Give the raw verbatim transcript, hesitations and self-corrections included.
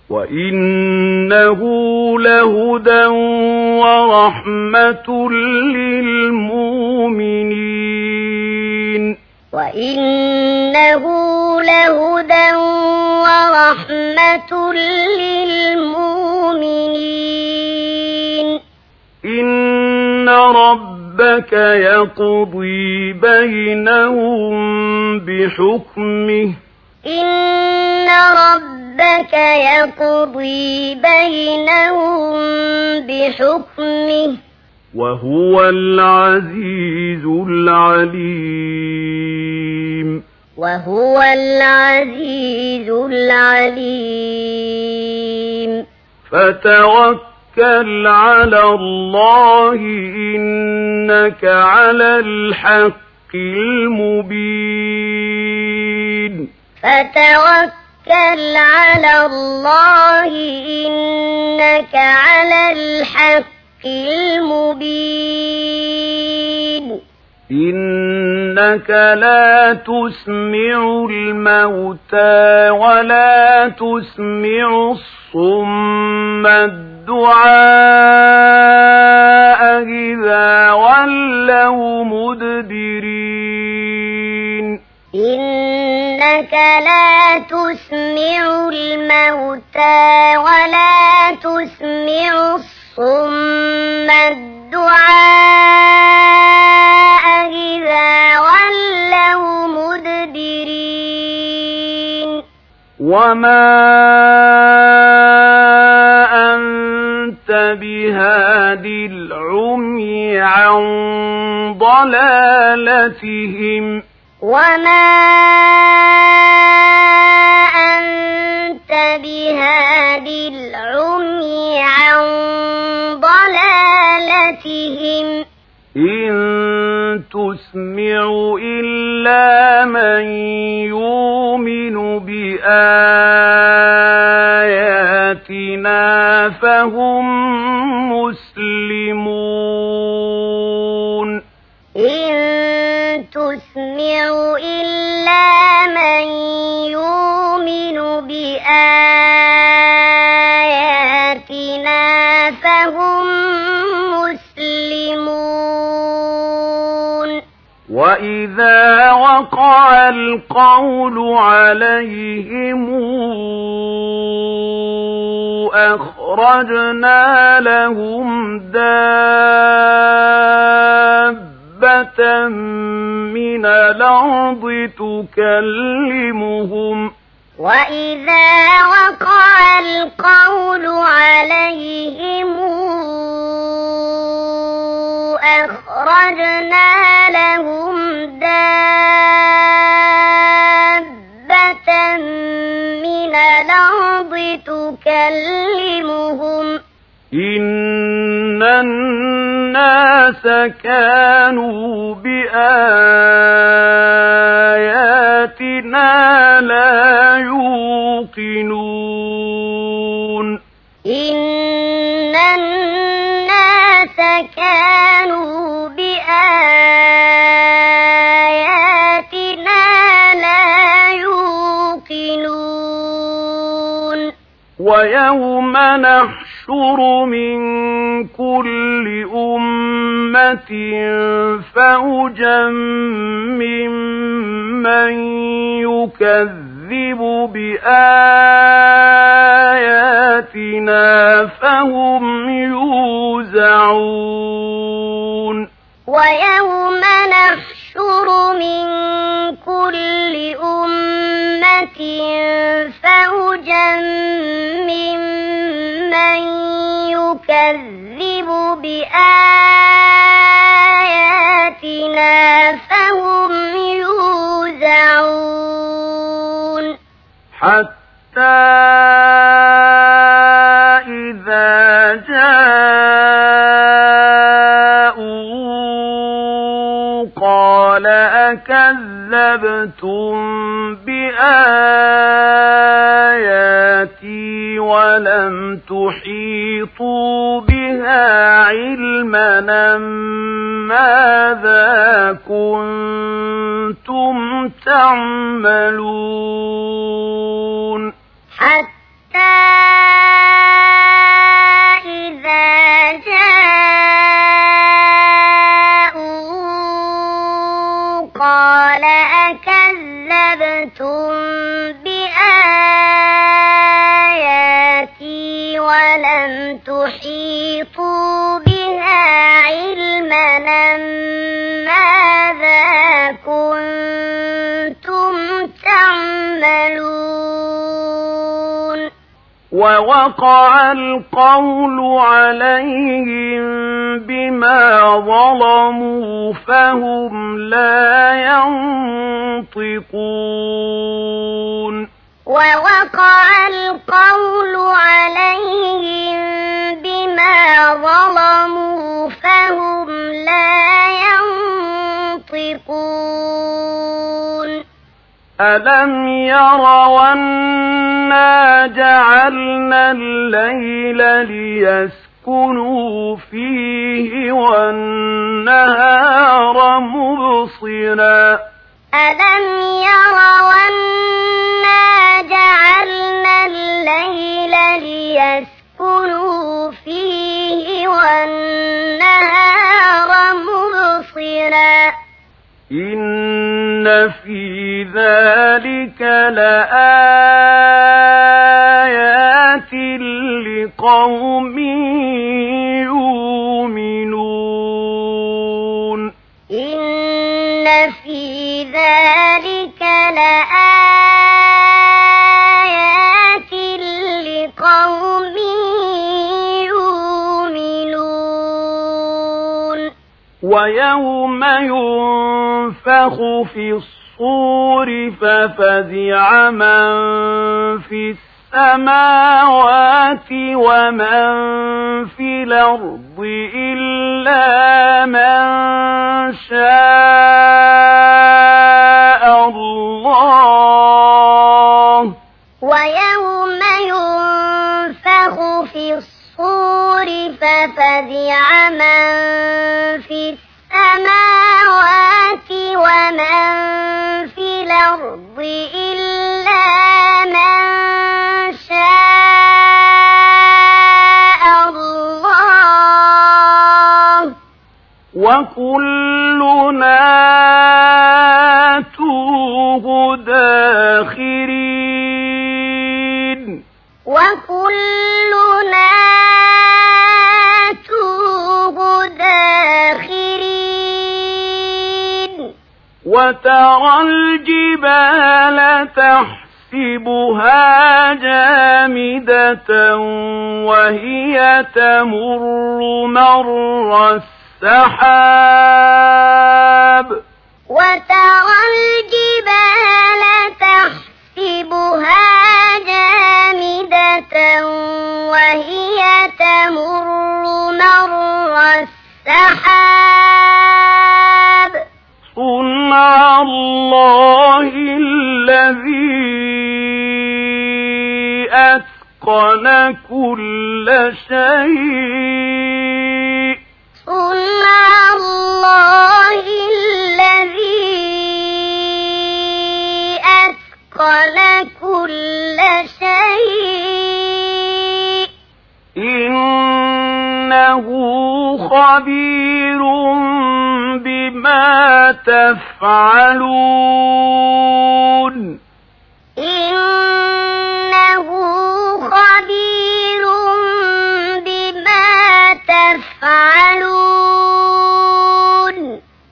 وإنه لهدى ورحمة للمؤمنين وإنه لهدى ورحمة للمؤمنين إن ربك يقضي بينهم بحكمه إن ربك يقضي بينهم بحكمه وهو العزيز العليم وهو العزيز العليم فتوكل على الله إنك على الحق المبين فتوكل على الله إنك على الحق المبين إنك لا تسمع الموتى ولا تسمع الصم الدعاء إذا ولوا مدبرين إنك لا تسمع الموتى ولا تسمع الصم الدعاء إذا ولوا مدبرين وما أنت بهادي العمي عن ضلالتهم وما أنت بهادي العمي عن ضلالتهم إن تسمع إلا من يؤمن بآياتنا فهم مسلمون إن تسمع إلا من يؤمن بآياتنا فهم مسلمون وإذا وقع القول عليهم أخرجنا لهم دابة من الأرض تكلمهم وإذا وقع القول عليهم أخرجنا لهم دابة من الأرض تكلمهم إن الناس كانوا بآياتنا لا يوقنون إن الناس كانوا بآياتنا لا يوقنون ويوم نحشر من كل أمة فوجا ممن يكذب بآياتنا فهم يوزعون ويوم نحشر من كل أمة فوجا ممن يكذب بآياتنا فهم يوزعون حتى إذا جاءوا قال أكذبتم بآياتي ولم تحيطوا بها علما ماذا كنتم تعملون حتى تحيطوا بها علما ماذا كنتم تعملون ووقع القول عليهم بما ظلموا فهم لا ينطقون ووقع القول عليهم بما ظلموا فهم لا ينطقون ألم يروا أنا جعلنا الليل ليسكنوا فيه والنهار مبصرا ألم يروا أنا جعلنا الليل ليسكنوا فيه والنهار مبصرا إن في ذلك لآيات لقوم يؤمنون إن في ذلك لآيات لقوم يؤمنون ويوم ينفخ في الصور ففزع من في السماوات ومن في الأرض إلا من شاء الله ويوم ينفخ في الصور ففزع من في السماوات ومن في الأرض إلا من شاء الله وكلنا آتوه داخرين وكلنا آتوه داخرين وترى الجبال تحسبها جامدة وهي تمر مر السحاب وترى الجبال تحسبها جامدة وهي تمر مر السحاب صنع الله الذي أتقن كل شيء صنع الله الذي أتقن كل شيء إنه خبير بما تفعلون إنه خبير بما تفعلون